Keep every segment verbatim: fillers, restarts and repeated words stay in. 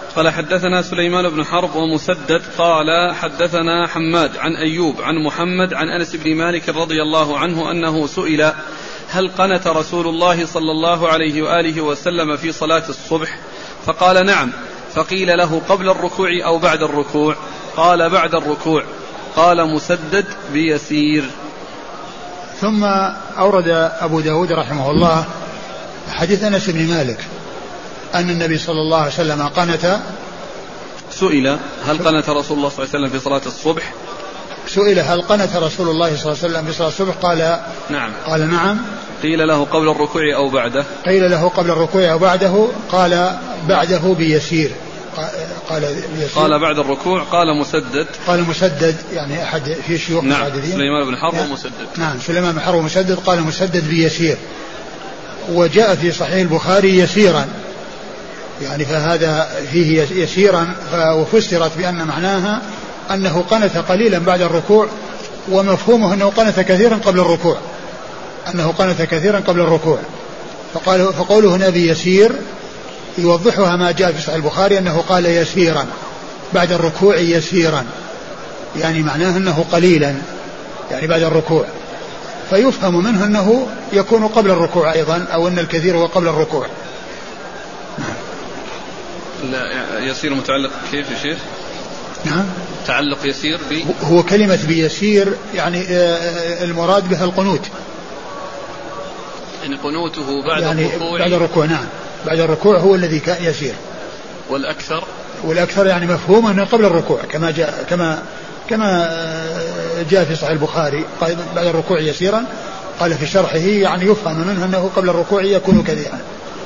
قال حدثنا سليمان بن حرب ومسدد قال حدثنا حماد عن أيوب عن محمد عن أنس بن مالك رضي الله عنه أنه سئل هل قنت رسول الله صلى الله عليه وآله وسلم في صلاة الصبح؟ فقال نعم. فقيل له قبل الركوع أو بعد الركوع؟ قال بعد الركوع. قال مسدد بيسير. ثم أورد أبو داود رحمه الله حديث أنس بن مالك أن النبي صلى الله عليه وسلم قنت. سئل هل قنت رسول الله صلى الله عليه وسلم في صلاة الصبح؟ سئل هل قنت رسول الله صلى الله عليه وسلم في صلاة الصبح؟ قال نعم. قال نعم. قيل له قبل الركوع أو بعده؟ قيل له قبل الركوع أو بعده؟ قال بعده بيسير. قال بيسير. قال بعد الركوع. قال مسدد. قال مسدد يعني أحد في شيوخ نعم المعددين. سليمان بن حرب ومسدد. نعم سليمان بن حرب ومسدد. قال مسدد بيسير. وجاء في صحيح البخاري يسيرا يعني فهذا فيه يسيرا وفسرت بأن معناها أنه قنت قليلا بعد الركوع ومفهومه أنه قنت كثيرا قبل الركوع أنه قنت كثيرا قبل الركوع فقال فقوله هنا بيسير يوضحها ما جاء في صحيح البخاري أنه قال يسيرا بعد الركوع يسيرا يعني معناه أنه قليلا يعني بعد الركوع فيفهم منه أنه يكون قبل الركوع أيضا أو أن الكثير هو قبل الركوع. لا يسير متعلق كيف يا شيخ؟ نعم تعلق يسير ب هو كلمة بيسير يعني المراد بها القنوت يعني قنوته بعد يعني الركوع. بعد الركوع نعم بعد الركوع هو الذي كان يسير. والأكثر والأكثر يعني مفهوم أنه قبل الركوع كما جاء كما كما جاء في صحيح البخاري قال بعد الركوع يسيرا قال في شرحه يعني يفهم منه أنه قبل الركوع يكون كثيرا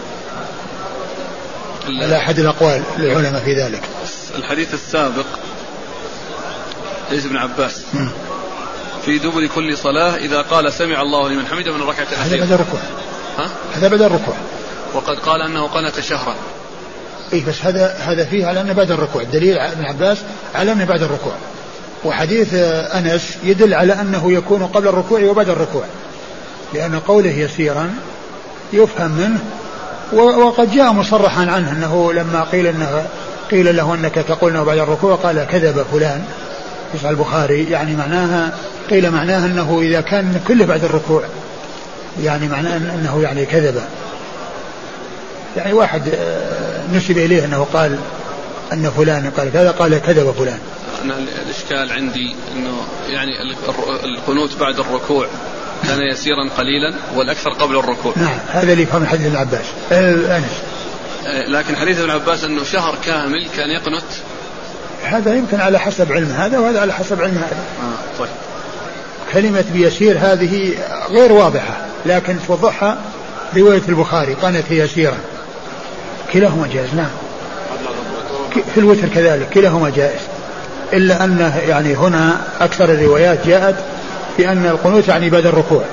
على أحد الأقوال للعلماء في ذلك. الحديث السابق حديث ابن عباس م. في دبر كل صلاة إذا قال سمع الله لمن حمده من الركعة الأخيرة هذا بعد الركوع. ها؟ هذا بعد الركوع. وقد قال أنه قنت شهرا. إيه بس هذا هذا فيه على أنه بعد الركوع الدليل ابن عباس على أنه بعد الركوع وحديث أنس يدل على أنه يكون قبل الركوع وبعد الركوع لأن قوله يسيرا يفهم منه وقد جاء مصرحا عنه أنه لما قيل أنه قيل له أنك تقول أنه بعد الركوع قال كذب فلان في صحيح البخاري يعني معناها قيل معناها أنه إذا كان كله بعد الركوع يعني معناه أنه يعني كذب يعني واحد نسب إليه أنه قال أن فلان قال كذا قال كذب فلان. أنا الإشكال عندي أنه يعني القنوت بعد الركوع كان يسيرا قليلا والأكثر قبل الركوع. نعم هذا اللي يفهم حديث ابن عباس. أنس لكن حديث ابن عباس أنه شهر كامل كان يقنت هذا يمكن على حسب علم هذا وهذا على حسب علم هذا. آه طيب. كلمة بيسير هذه غير واضحة لكن توضحها رواية البخاري قنت يسيرا كلاهما جائز. نعم في الوتر كذلك كلاهما جائز إلا أنه يعني هنا أكثر الروايات جاءت بأن القنوت يعني بعد الركوع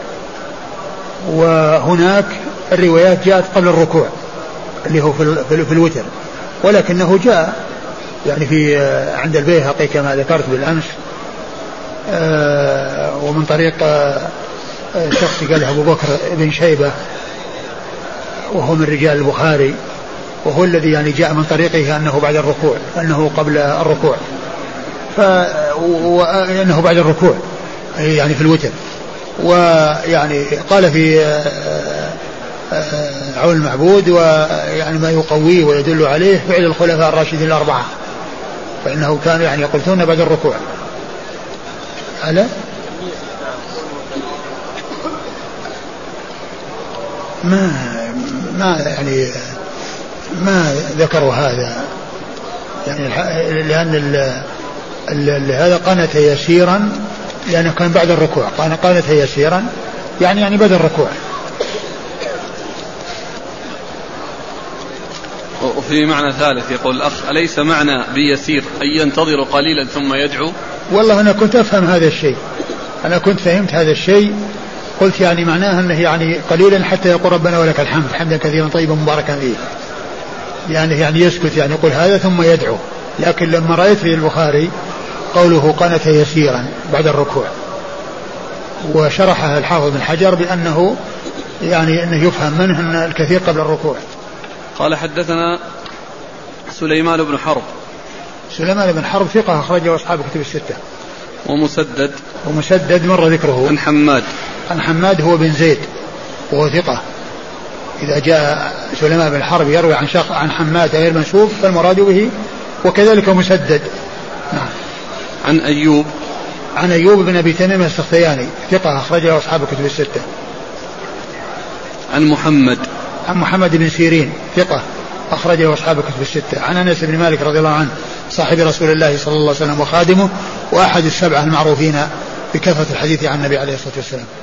وهناك الروايات جاءت قبل الركوع اللي هو في الوتر ولكنه جاء يعني في عند البيهقي كما ذكرت بالأمس ومن طريق شخص قاله أبو بكر بن شيبة وهو من رجال البخاري وهو الذي يعني جاء من طريقه أنه بعد الركوع أنه قبل الركوع وأنه بعد الركوع يعني في الوتر ويعني قال في عون المعبود ويعني ما يقويه ويدل عليه فعل الخلفاء الراشدين الأربعة فإنه كان يعني يقولون بعد الركوع على ما ما يعني ما ذكروا هذا يعني لأن ال ال هذا قنت يسيرا لأنه كان بعد الركوع قال قنت يسيرا يعني يعني بعد الركوع. وفي معنى ثالث يقول الأخ أليس معنى بيسير أن ينتظر قليلا ثم يدعو؟ والله أنا كنت أفهم هذا الشيء أنا كنت فهمت هذا الشيء قلت يعني معناه أنه يعني قليلا حتى يقول ربنا ولك الحمد حمدا كثيرا طيبا مباركا فيه يعني يعني يسكت يعني يقول هذا ثم يدعو لكن لما رأيت في البخاري قوله قنت يسيرا بعد الركوع وشرحها الحافظ بن حجر بأنه يعني أنه يفهم منه أن الكثير قبل الركوع. قال حدثنا سليمان بن حرب. سليمان بن حرب ثقة أخرجه أصحاب الكتب الستة. ومسدد. ومسدد مر ذكره. عن حماد. عن حماد هو بن زيد وهو ثقة. إذا جاء سليمان بن حرب يروي عن شخص عن حماد غير منسوب فالمراد به، وكذلك مسدد. نعم. عن أيوب. عن أيوب بن أبي تميم السختياني ثقة أخرجه أصحاب الكتب الستة. عن محمد. عن محمد بن سيرين ثقة أخرجه أصحاب الكتب الستة. عن أنس بن مالك رضي الله عنه صاحب رسول الله صلى الله عليه وسلم وخادمه وأحد السبعة المعروفين بكثرة الحديث عن النبي عليه الصلاة والسلام.